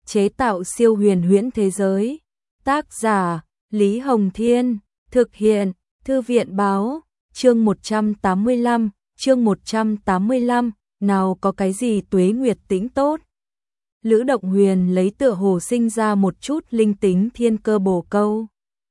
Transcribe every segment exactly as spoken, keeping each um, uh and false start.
chế tạo siêu huyền huyễn thế giới. Tác giả Lý Hồng Thiên, thực hiện Thư viện Báo. Chương một trăm tám mươi lăm, chương một trăm tám mươi lăm, nào có cái gì tuế nguyệt tĩnh tốt. Lữ Động Huyền lấy tựa hồ sinh ra một chút linh tính thiên cơ bồ câu.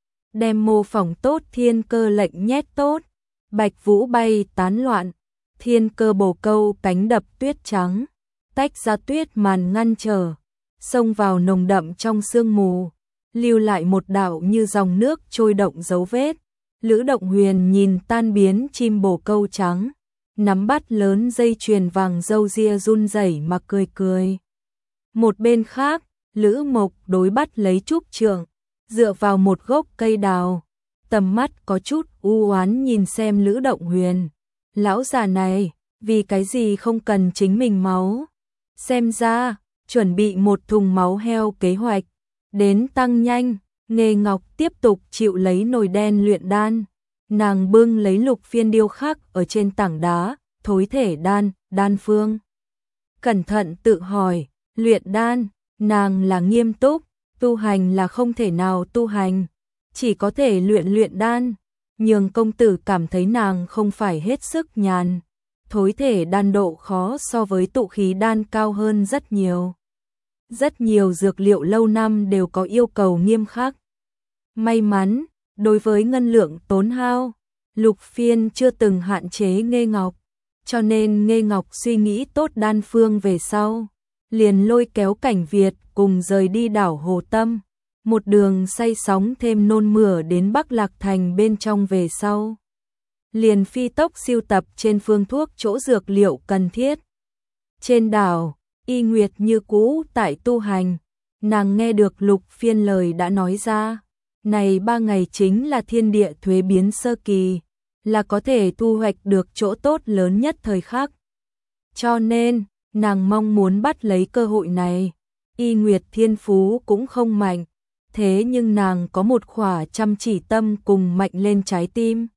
Đem mô phỏng tốt thiên cơ lệnh nhét tốt. Bạch vũ bay tán loạn, thiên cơ bồ câu cánh đập tuyết trắng, tách ra tuyết màn ngăn trở, xông vào nồng đậm trong sương mù, lưu lại một đạo như dòng nước trôi động dấu vết. Lữ Động Huyền nhìn tan biến chim bồ câu trắng, nắm bắt lớn dây chuyền vàng râu ria run rẩy mà cười cười. Một bên khác, Lữ Mộc đối bắt lấy trúc trượng, dựa vào một gốc cây đào, tầm mắt có chút u oán nhìn xem Lữ Động Huyền. Lão già này, vì cái gì không cần chính mình máu? Xem ra, chuẩn bị một thùng máu heo kế hoạch, đến tăng nhanh. Nghê Ngọc tiếp tục chịu lấy nồi đen luyện đan. Nàng bưng lấy lục phiên điêu khắc ở trên tảng đá, thối thể đan, đan phương. Cẩn thận tự hỏi, luyện đan, nàng là nghiêm túc, tu hành là không thể nào tu hành, chỉ có thể luyện luyện đan. Nhưng công tử cảm thấy nàng không phải hết sức nhàn. Thối thể đan độ khó so với tụ khí đan cao hơn rất nhiều. Rất nhiều dược liệu lâu năm đều có yêu cầu nghiêm khắc. May mắn, đối với ngân lượng tốn hao, Lục Phiên chưa từng hạn chế Nghê Ngọc, cho nên Nghê Ngọc suy nghĩ tốt đan phương về sau, liền lôi kéo Cảnh Việt cùng rời đi đảo Hồ Tâm, một đường say sóng thêm nôn mửa đến Bắc Lạc Thành bên trong về sau. Liền phi tốc siêu tập trên phương thuốc chỗ dược liệu cần thiết. Trên đảo, Y Nguyệt như cũ tại tu hành, nàng nghe được Lục Phiên lời đã nói ra, này ba ngày chính là thiên địa thuế biến sơ kỳ, là có thể thu hoạch được chỗ tốt lớn nhất thời khắc. Cho nên, nàng mong muốn bắt lấy cơ hội này. Y Nguyệt thiên phú cũng không mạnh, thế nhưng nàng có một khỏa chăm chỉ tâm cùng mạnh lên trái tim.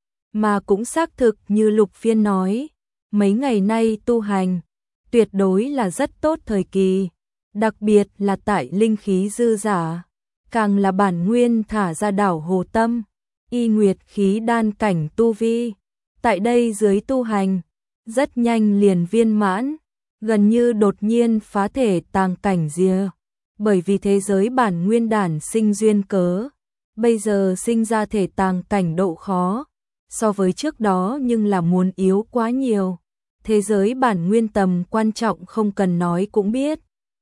Mà cũng xác thực như Lục Phiên nói, mấy ngày nay tu hành, tuyệt đối là rất tốt thời kỳ, đặc biệt là tại linh khí dư giả, càng là bản nguyên thả ra đảo Hồ Tâm, Y Nguyệt khí đan cảnh tu vi, tại đây dưới tu hành, rất nhanh liền viên mãn, gần như đột nhiên phá thể tàng cảnh rìa, bởi vì thế giới bản nguyên đản sinh duyên cớ, bây giờ sinh ra thể tàng cảnh độ khó, so với trước đó nhưng là muốn yếu quá nhiều. Thế giới bản nguyên tầm quan trọng không cần nói cũng biết.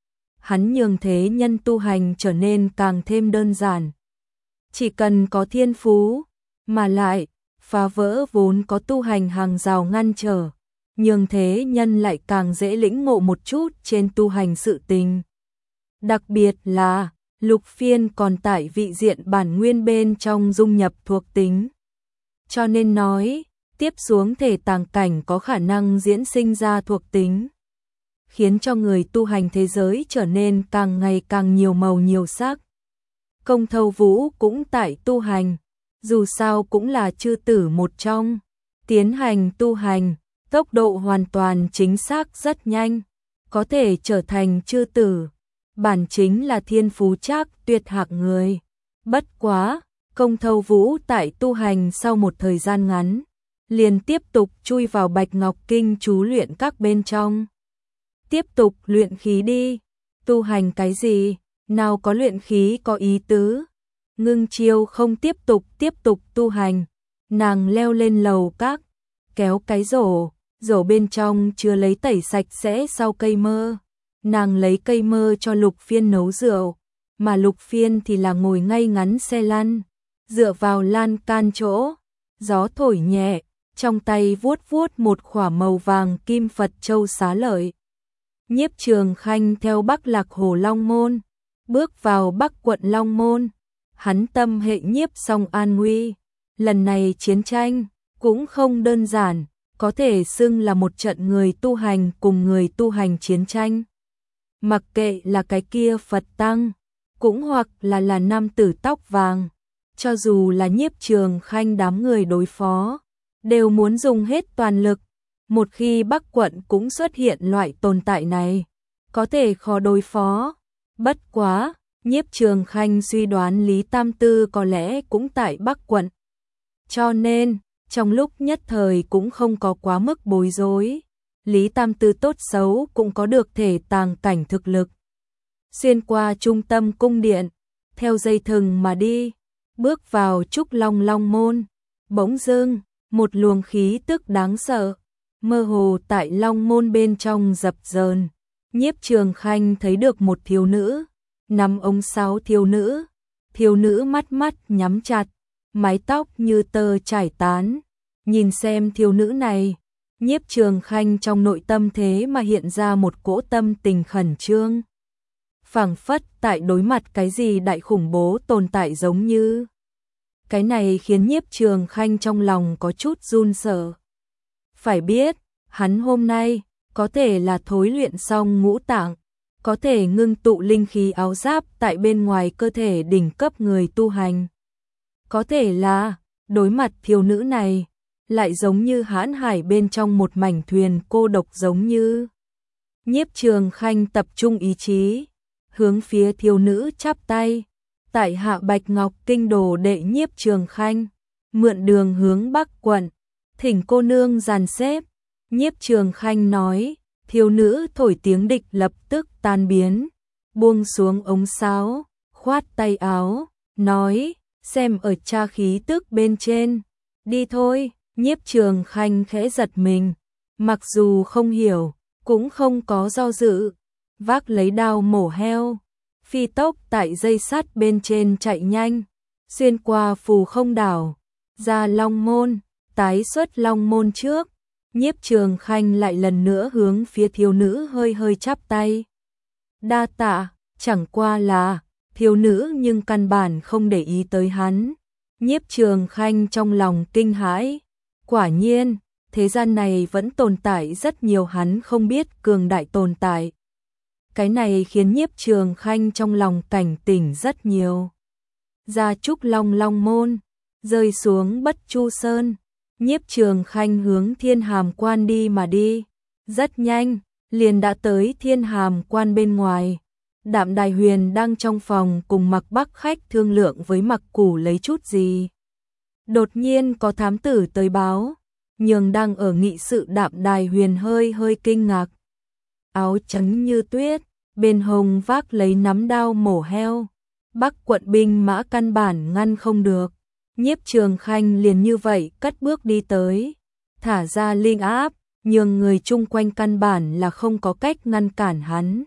Hắn nhường thế nhân tu hành trở nên càng thêm đơn giản. Chỉ cần có thiên phú, mà lại, phá vỡ vốn có tu hành hàng rào ngăn trở, nhường thế nhân lại càng dễ lĩnh ngộ một chút trên tu hành sự tình. Đặc biệt là, Lục Phiên còn tại vị diện bản nguyên bên trong dung nhập thuộc tính. Cho nên nói, tiếp xuống thể tàng cảnh có khả năng diễn sinh ra thuộc tính, khiến cho người tu hành thế giới trở nên càng ngày càng nhiều màu nhiều sắc. Công Thâu Vũ cũng tại tu hành, dù sao cũng là chư tử một trong, tiến hành tu hành, tốc độ hoàn toàn chính xác rất nhanh, có thể trở thành chư tử, bản chính là thiên phú trác tuyệt hạng người. Bất quá, Công Thâu Vũ tại tu hành sau một thời gian ngắn, liền tiếp tục chui vào Bạch Ngọc Kinh chú luyện các bên trong. Tiếp tục luyện khí đi, tu hành cái gì, nào có luyện khí có ý tứ. Ngưng Chiêu không tiếp tục tiếp tục tu hành, nàng leo lên lầu các, kéo cái rổ, rổ bên trong chứa lấy tẩy sạch sẽ sau cây mơ. Nàng lấy cây mơ cho Lục Phiên nấu rượu, mà Lục Phiên thì là ngồi ngay ngắn xe lăn, dựa vào lan can chỗ, gió thổi nhẹ, trong tay vuốt vuốt một khỏa màu vàng kim Phật châu xá lợi. Nhiếp Trường Khanh theo Bắc Lạc Hồ Long Môn, bước vào Bắc quận Long Môn, hắn tâm hệ nhiếp xong an nguy, lần này chiến tranh cũng không đơn giản, có thể xưng là một trận người tu hành cùng người tu hành chiến tranh. Mặc kệ là cái kia Phật tăng, cũng hoặc là là nam tử tóc vàng, cho dù là Nhiếp Trường Khanh đám người đối phó, đều muốn dùng hết toàn lực. Một khi Bắc quận cũng xuất hiện loại tồn tại này, có thể khó đối phó, Bất quá, Nhiếp Trường Khanh suy đoán Lý Tam Tư có lẽ cũng tại Bắc quận. Cho nên, trong lúc nhất thời cũng không có quá mức bối rối. Lý Tam Tư tốt xấu cũng có được thể tàng cảnh thực lực. Xuyên qua trung tâm cung điện, theo dây thừng mà đi, bước vào Trúc Long Long môn. Bỗng dưng, một luồng khí tức đáng sợ, mơ hồ tại Long môn bên trong dập dờn. Nhiếp Trường Khanh thấy được một thiếu nữ, nắm ống sáo thiếu nữ. Thiếu nữ mắt mắt nhắm chặt, mái tóc như tơ trải tán. Nhìn xem thiếu nữ này, Nhiếp Trường Khanh trong nội tâm thế mà hiện ra một cỗ tâm tình khẩn trương. Phảng phất tại đối mặt cái gì đại khủng bố tồn tại giống như. Cái này khiến Nhiếp Trường Khanh trong lòng có chút run sợ. Phải biết, hắn hôm nay có thể là thối luyện xong ngũ tạng, có thể ngưng tụ linh khí áo giáp tại bên ngoài cơ thể đỉnh cấp người tu hành. Có thể là, đối mặt thiếu nữ này, lại giống như hãn hải bên trong một mảnh thuyền cô độc giống như. Nhiếp Trường Khanh tập trung ý chí, hướng phía thiếu nữ chắp tay. Tại hạ Bạch Ngọc Kinh đồ đệ Nhiếp Trường Khanh, mượn đường hướng Bắc quận, thỉnh cô nương dàn xếp. Nhiếp Trường Khanh nói, thiếu nữ thổi tiếng địch lập tức tan biến, buông xuống ống sáo, khoát tay áo, nói, xem ở cha khí tức bên trên, đi thôi. Nhiếp Trường Khanh khẽ giật mình, mặc dù không hiểu, cũng không có do dự, vác lấy đao mổ heo, phi tốc tại dây sắt bên trên chạy nhanh, xuyên qua phù không đảo, ra Long môn, tái xuất Long môn trước. Nhiếp Trường Khanh lại lần nữa hướng phía thiếu nữ hơi hơi chắp tay. Đa tạ, chẳng qua là, thiếu nữ nhưng căn bản không để ý tới hắn. Nhiếp Trường Khanh trong lòng kinh hãi. Quả nhiên, thế gian này vẫn tồn tại rất nhiều hắn không biết cường đại tồn tại. Cái này khiến Nhiếp Trường Khanh trong lòng cảnh tỉnh rất nhiều. Ra Trúc Long Long môn, rơi xuống Bất Chu Sơn. Nhiếp Trường Khanh hướng Thiên Hàm Quan đi mà đi. Rất nhanh, liền đã tới Thiên Hàm Quan bên ngoài. Đạm Đài Huyền đang trong phòng cùng Mặc Bắc Khách thương lượng với Mặc Củ lấy chút gì. Đột nhiên có thám tử tới báo, nhường đang ở nghị sự Đạm Đài Huyền hơi hơi kinh ngạc. Áo trắng như tuyết, bên hông vác lấy nắm đao mổ heo. Bắc quận binh mã căn bản ngăn không được. Nhiếp Trường Khanh liền như vậy cất bước đi tới, thả ra linh áp, nhường người chung quanh căn bản là không có cách ngăn cản hắn.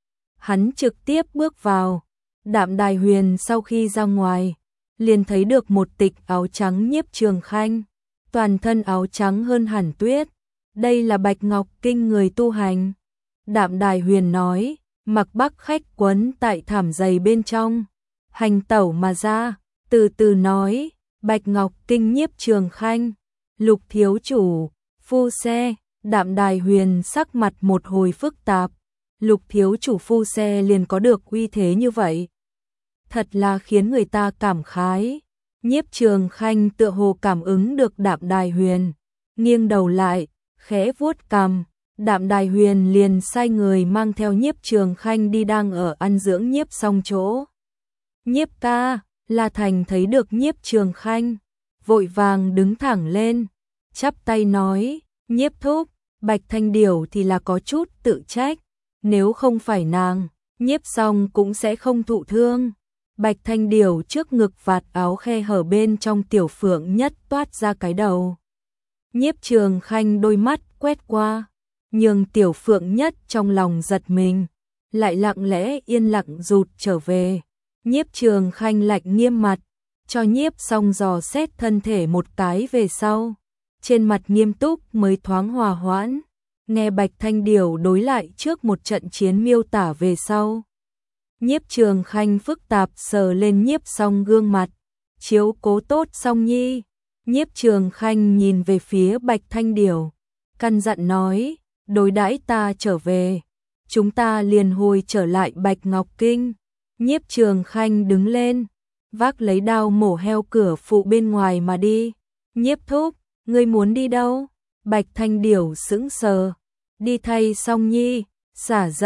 Hắn trực tiếp bước vào. Đạm Đài Huyền sau khi ra ngoài, liền thấy được một tịch áo trắng Nhiếp Trường Khanh, toàn thân áo trắng hơn hẳn tuyết. Đây là Bạch Ngọc Kinh người tu hành. Đạm Đài Huyền nói, Mặc Bắc Khách quấn tại thảm dày bên trong, hành tẩu mà ra, từ từ nói, Bạch Ngọc Kinh Nhiếp Trường Khanh, Lục thiếu chủ, phu xe. Đạm Đài Huyền sắc mặt một hồi phức tạp. Lục thiếu chủ phu xe liền có được uy thế như vậy, thật là khiến người ta cảm khái. Nhiếp Trường Khanh tựa hồ cảm ứng được Đạm Đài Huyền, nghiêng đầu lại, khẽ vuốt cằm. Đạm Đài Huyền liền sai người mang theo Nhiếp Trường Khanh đi đang ở ăn dưỡng Nhiếp Song chỗ. Nhiếp ca, La Thành thấy được Nhiếp Trường Khanh, vội vàng đứng thẳng lên, chắp tay nói, Nhiếp thúc, Bạch Thanh Điểu thì là có chút tự trách, nếu không phải nàng, Nhiếp Song cũng sẽ không thụ thương. Bạch Thanh Điểu trước ngực vạt áo khe hở bên trong Tiểu Phượng Nhất toát ra cái đầu. Nhiếp Trường Khanh đôi mắt quét qua, nhường Tiểu Phượng Nhất trong lòng giật mình, lại lặng lẽ yên lặng rụt trở về. Nhiếp Trường Khanh lạnh nghiêm mặt, cho Nhiếp Song dò xét thân thể một cái về sau, trên mặt nghiêm túc mới thoáng hòa hoãn. Nghe Bạch Thanh Điểu đối lại trước một trận chiến miêu tả về sau, Nhiếp Trường Khanh phức tạp sờ lên Nhiếp Song gương mặt, chiếu cố tốt Song nhi. Nhiếp Trường Khanh nhìn về phía Bạch Thanh Điểu, căn dặn nói, đối đãi ta trở về, chúng ta liền hồi trở lại Bạch Ngọc Kinh. Nhiếp Trường Khanh đứng lên, vác lấy đao mổ heo cửa phụ bên ngoài mà đi. Nhiếp thúc, ngươi muốn đi đâu? Bạch Thanh Điểu sững sờ, đi thay Song nhi, xả giận.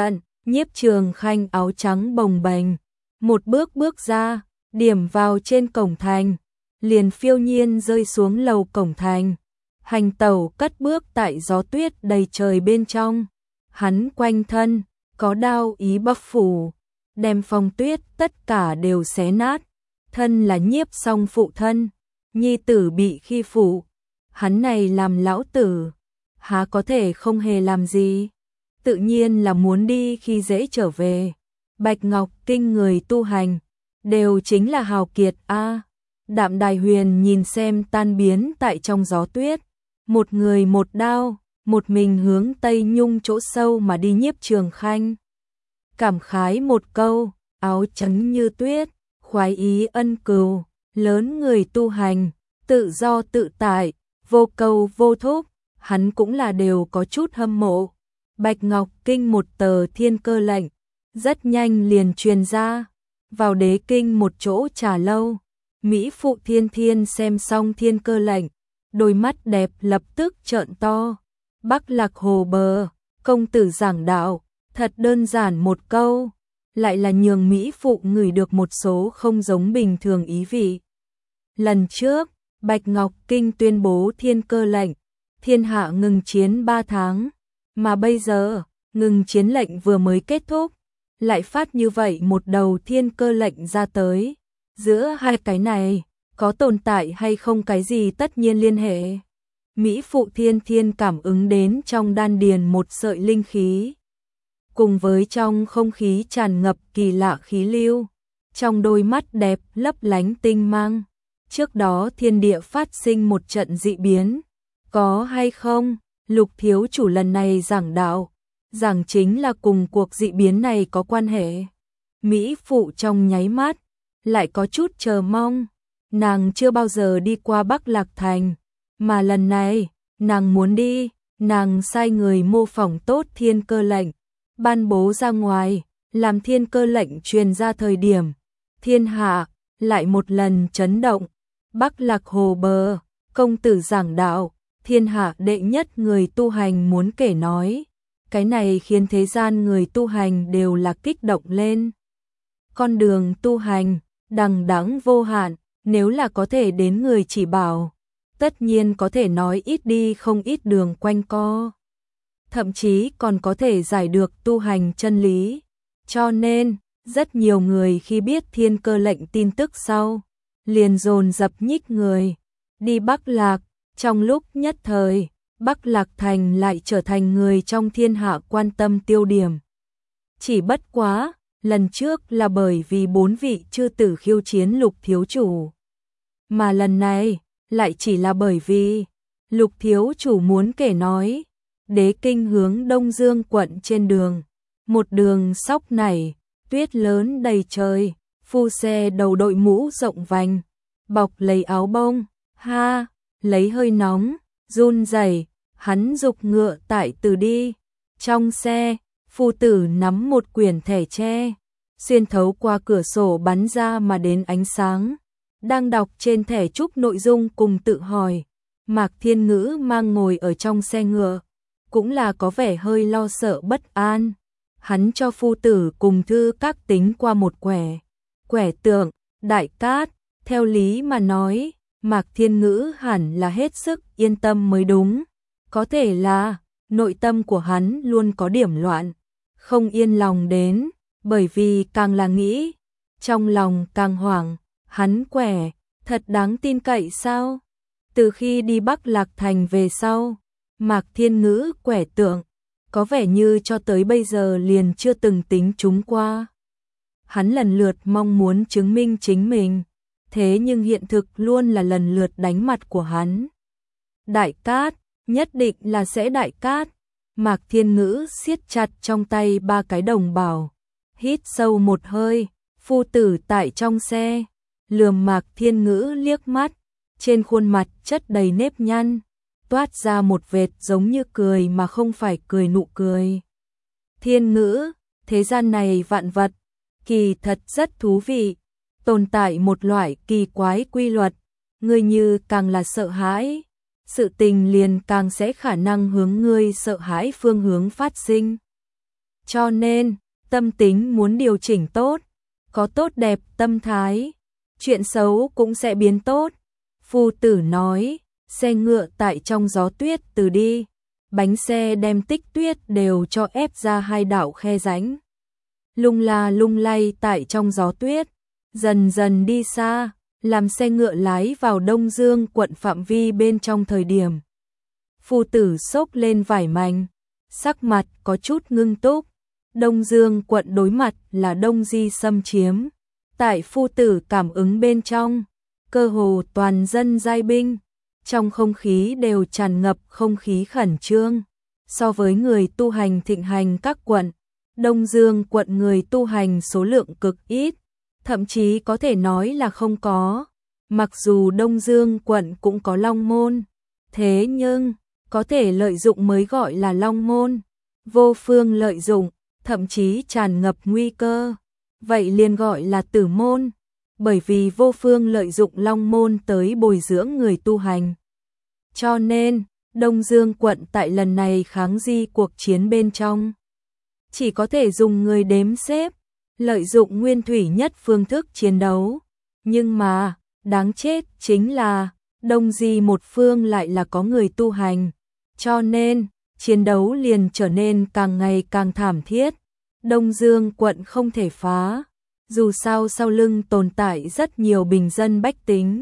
Nhiếp Trường Khanh áo trắng bồng bềnh, một bước bước ra, điểm vào trên cổng thành, liền phiêu nhiên rơi xuống lầu cổng thành. Hành tẩu cất bước tại gió tuyết đầy trời bên trong, hắn quanh thân có đao ý bắc phủ, đem phong tuyết tất cả đều xé nát. Thân là Nhiếp Song phụ thân, nhi tử bị khi phụ, hắn này làm lão tử, há có thể không hề làm gì, tự nhiên là muốn đi khi dễ trở về. Bạch Ngọc Kinh người tu hành, đều chính là hào kiệt a. Đạm Đài Huyền nhìn xem tan biến tại trong gió tuyết, một người một đao, một mình hướng Tây Nhung chỗ sâu mà đi. Nhiếp Trường Khanh cảm khái một câu, áo trắng như tuyết, khoái ý ân cừu, lớn người tu hành, tự do tự tại, vô cầu vô thúc, hắn cũng là đều có chút hâm mộ. Bạch Ngọc Kinh một tờ thiên cơ lệnh, rất nhanh liền truyền ra, vào đế kinh một chỗ trà lâu. Mỹ phụ Thiên Thiên xem xong thiên cơ lệnh, đôi mắt đẹp lập tức trợn to. Bắc Lạc Hồ bờ, công tử giảng đạo, thật đơn giản một câu, lại là nhường Mỹ phụ ngửi được một số không giống bình thường ý vị. Lần trước, Bạch Ngọc Kinh tuyên bố thiên cơ lệnh, thiên hạ ngừng chiến ba tháng, mà bây giờ, ngừng chiến lệnh vừa mới kết thúc, lại phát như vậy một đầu thiên cơ lệnh ra tới. Giữa hai cái này, có tồn tại hay không cái gì tất nhiên liên hệ. Mỹ phụ Thiên Thiên cảm ứng đến trong đan điền một sợi linh khí, cùng với trong không khí tràn ngập kỳ lạ khí lưu, trong đôi mắt đẹp lấp lánh tinh mang. Trước đó thiên địa phát sinh một trận dị biến, có hay không? Lục thiếu chủ lần này giảng đạo, giảng chính là cùng cuộc dị biến này có quan hệ. Mỹ phụ trong nháy mắt lại có chút chờ mong, nàng chưa bao giờ đi qua Bắc Lạc Thành, mà lần này, nàng muốn đi, nàng sai người mô phỏng tốt thiên cơ lệnh, ban bố ra ngoài, làm thiên cơ lệnh truyền ra thời điểm, thiên hạ lại một lần chấn động. Bắc Lạc Hồ bờ, công tử giảng đạo, thiên hạ đệ nhất người tu hành muốn kể nói, cái này khiến thế gian người tu hành đều là kích động lên. Con đường tu hành đằng đẵng vô hạn, nếu là có thể đến người chỉ bảo, tất nhiên có thể nói ít đi không ít đường quanh co, thậm chí còn có thể giải được tu hành chân lý. Cho nên, rất nhiều người khi biết thiên cơ lệnh tin tức sau, liền dồn dập nhích người đi Bắc Lạc. Trong lúc nhất thời, Bắc Lạc Thành lại trở thành người trong thiên hạ quan tâm tiêu điểm. Chỉ bất quá, lần trước là bởi vì bốn vị chư tử khiêu chiến Lục thiếu chủ, mà lần này lại chỉ là bởi vì Lục thiếu chủ muốn kể nói, đế kinh hướng Đông Dương quận trên đường, một đường sóc nảy, tuyết lớn đầy trời, phu xe đầu đội mũ rộng vành, bọc lấy áo bông, ha, lấy hơi nóng, run rẩy, hắn dục ngựa tại từ đi. Trong xe, phu tử nắm một quyển thẻ tre, xuyên thấu qua cửa sổ bắn ra mà đến ánh sáng, đang đọc trên thẻ trúc nội dung cùng tự hỏi. Mạc Thiên Ngữ mang ngồi ở trong xe ngựa, cũng là có vẻ hơi lo sợ bất an. Hắn cho phu tử cùng thư các tính qua một quẻ, quẻ tượng, đại cát, theo lý mà nói, Mạc Thiên Ngữ hẳn là hết sức yên tâm mới đúng. Có thể là, nội tâm của hắn luôn có điểm loạn, không yên lòng đến, bởi vì càng là nghĩ, trong lòng càng hoảng, hắn quẻ, thật đáng tin cậy sao? Từ khi đi Bắc Lạc Thành về sau, Mạc Thiên Ngữ quẻ tượng, có vẻ như cho tới bây giờ liền chưa từng tính trúng qua. Hắn lần lượt mong muốn chứng minh chính mình, thế nhưng hiện thực luôn là lần lượt đánh mặt của hắn. Đại cát, nhất định là sẽ đại cát. Mạc Thiên Ngữ siết chặt trong tay ba cái đồng bảo, hít sâu một hơi, phu tử tại trong xe, lườm Mạc Thiên Ngữ liếc mắt, trên khuôn mặt chất đầy nếp nhăn, toát ra một vệt giống như cười mà không phải cười nụ cười. Thiên Ngữ, thế gian này vạn vật, kỳ thật rất thú vị, tồn tại một loại kỳ quái quy luật, ngươi như càng là sợ hãi, sự tình liền càng sẽ khả năng hướng ngươi sợ hãi phương hướng phát sinh. Cho nên, tâm tính muốn điều chỉnh tốt, có tốt đẹp tâm thái, chuyện xấu cũng sẽ biến tốt. Phu tử nói, xe ngựa tại trong gió tuyết từ đi, bánh xe đem tích tuyết đều cho ép ra hai đạo khe rãnh. Lung la lung lay tại trong gió tuyết, dần dần đi xa, làm xe ngựa lái vào Đông Dương quận phạm vi bên trong thời điểm. Phu tử xốc lên vải mảnh, sắc mặt có chút ngưng túc. Đông Dương quận đối mặt là Đông Di xâm chiếm. Tại phu tử cảm ứng bên trong, cơ hồ toàn dân giai binh, trong không khí đều tràn ngập không khí khẩn trương. So với người tu hành thịnh hành các quận, Đông Dương quận người tu hành số lượng cực ít, thậm chí có thể nói là không có. Mặc dù Đông Dương quận cũng có Long Môn, thế nhưng có thể lợi dụng mới gọi là Long Môn, vô phương lợi dụng, thậm chí tràn ngập nguy cơ, vậy liền gọi là Tử Môn, bởi vì vô phương lợi dụng Long Môn tới bồi dưỡng người tu hành. Cho nên, Đông Dương quận tại lần này kháng di cuộc chiến bên trong, chỉ có thể dùng người đếm xếp, lợi dụng nguyên thủy nhất phương thức chiến đấu. Nhưng mà, đáng chết chính là, Đông Di một phương lại là có người tu hành, cho nên, chiến đấu liền trở nên càng ngày càng thảm thiết. Đông Dương quận không thể phá, dù sao sau lưng tồn tại rất nhiều bình dân bách tính.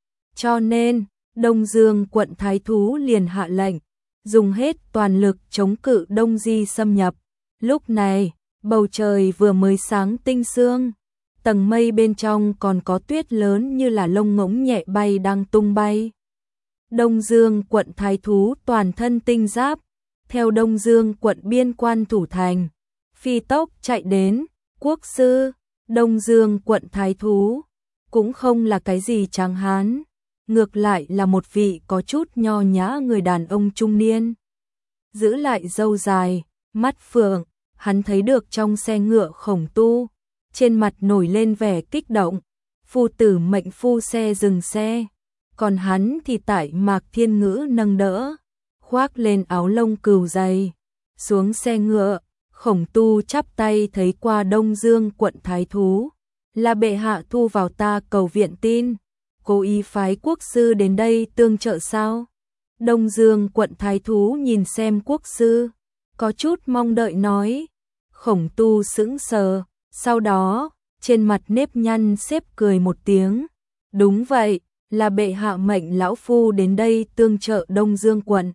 Cho nên, Đông Dương quận thái thú liền hạ lệnh, dùng hết toàn lực chống cự Đông Di xâm nhập. Lúc này, bầu trời vừa mới sáng tinh sương, tầng mây bên trong còn có tuyết lớn như là lông ngỗng nhẹ bay đang tung bay. Đông Dương quận thái thú toàn thân tinh giáp, theo Đông Dương quận biên quan thủ thành, phi tốc chạy đến. Quốc sư, Đông Dương quận thái thú, cũng không là cái gì tráng hán, ngược lại là một vị có chút nho nhã người đàn ông trung niên. Giữ lại râu dài, mắt phượng, hắn thấy được trong xe ngựa Khổng Tu, trên mặt nổi lên vẻ kích động. Phu tử mệnh phu xe dừng xe, còn hắn thì tại Mạc Thiên Ngữ nâng đỡ, khoác lên áo lông cừu dày, xuống xe ngựa. Khổng Tu chắp tay thấy qua Đông Dương quận thái thú, là bệ hạ thu vào ta cầu viện tin, cố ý phái quốc sư đến đây tương trợ sao? Đông Dương quận thái thú nhìn xem quốc sư, có chút mong đợi nói. Khổng Tu sững sờ, sau đó, trên mặt nếp nhăn xếp cười một tiếng. Đúng vậy, là bệ hạ mệnh lão phu đến đây tương trợ Đông Dương quận.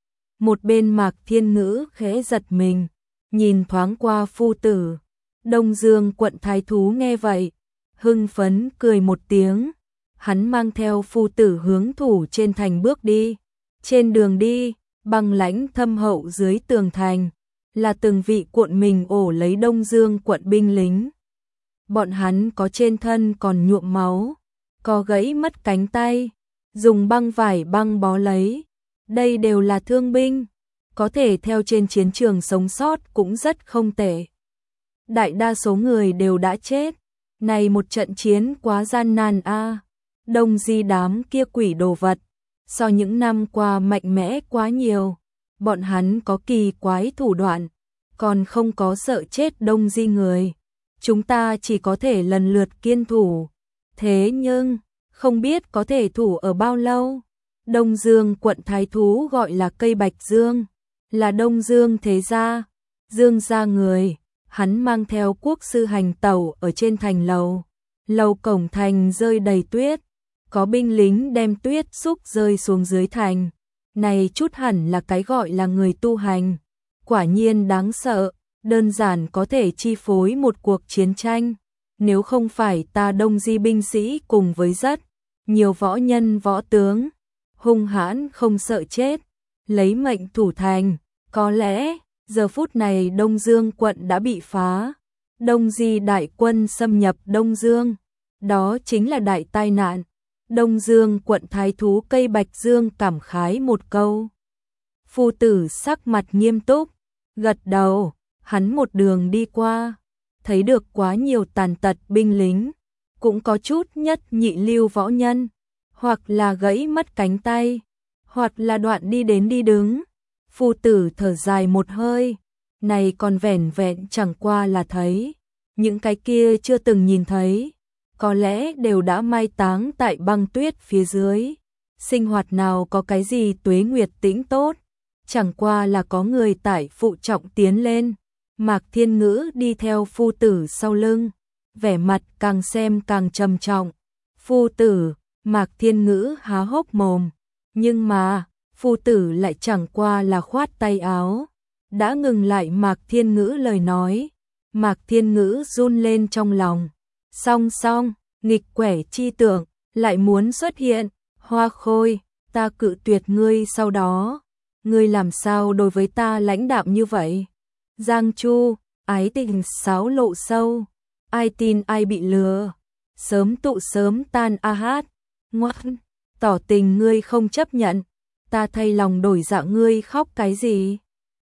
Một bên Mạc Thiên Ngữ khẽ giật mình, nhìn thoáng qua phu tử. Đông Dương quận thái thú nghe vậy, hưng phấn cười một tiếng. Hắn mang theo phu tử hướng thủ trên thành bước đi. Trên đường đi, băng lãnh thâm hậu dưới tường thành, là từng vị cuộn mình ổ lấy Đông Dương quận binh lính. Bọn hắn có trên thân còn nhuộm máu, có gãy mất cánh tay, dùng băng vải băng bó lấy. Đây đều là thương binh, có thể theo trên chiến trường sống sót cũng rất không tệ. Đại đa số người đều đã chết, này một trận chiến quá gian nan a. À. Đông Di đám kia quỷ đồ vật, so những năm qua mạnh mẽ quá nhiều, bọn hắn có kỳ quái thủ đoạn, còn không có sợ chết Đông Di người. Chúng ta chỉ có thể lần lượt kiên thủ, thế nhưng, không biết có thể thủ ở bao lâu. Đông Dương quận thái thú gọi là cây Bạch Dương, là Đông Dương thế gia, Dương gia người, hắn mang theo quốc sư hành tẩu ở trên thành lầu. Lầu cổng thành rơi đầy tuyết, có binh lính đem tuyết xúc rơi xuống dưới thành. Này chút hẳn là cái gọi là người tu hành, quả nhiên đáng sợ, đơn giản có thể chi phối một cuộc chiến tranh. Nếu không phải ta Đông Di binh sĩ cùng với rất nhiều võ nhân võ tướng, hung hãn không sợ chết, lấy mệnh thủ thành, có lẽ giờ phút này Đông Dương quận đã bị phá. Đông Di đại quân xâm nhập Đông Dương, đó chính là đại tai nạn. Đông Dương quận thái thú cây Bạch Dương cảm khái một câu. Phu tử sắc mặt nghiêm túc, gật đầu, hắn một đường đi qua, thấy được quá nhiều tàn tật binh lính, cũng có chút nhất nhị lưu võ nhân, hoặc là gãy mất cánh tay, hoặc là đoạn đi đến đi đứng. Phu tử thở dài một hơi, này còn vẻn vẹn chẳng qua là thấy, những cái kia chưa từng nhìn thấy, có lẽ đều đã mai táng tại băng tuyết phía dưới. Sinh hoạt nào có cái gì tuế nguyệt tĩnh tốt, chẳng qua là có người tải phụ trọng tiến lên. Mạc Thiên Ngữ đi theo phu tử sau lưng, vẻ mặt càng xem càng trầm trọng. Phu tử, Mạc Thiên Ngữ há hốc mồm, nhưng mà, phu tử lại chẳng qua là khoát tay áo, đã ngừng lại Mạc Thiên Ngữ lời nói. Mạc Thiên Ngữ run lên trong lòng. Song song, nghịch quẻ chi tưởng, lại muốn xuất hiện. Hoa Khôi, ta cự tuyệt ngươi sau đó. Ngươi làm sao đối với ta lãnh đạm như vậy? Giang Chu, ái tình sáo lộ sâu. Ai tin ai bị lừa. Sớm tụ sớm tan a hát. Ngoan, tỏ tình ngươi không chấp nhận. Ta thay lòng đổi dạ ngươi khóc cái gì?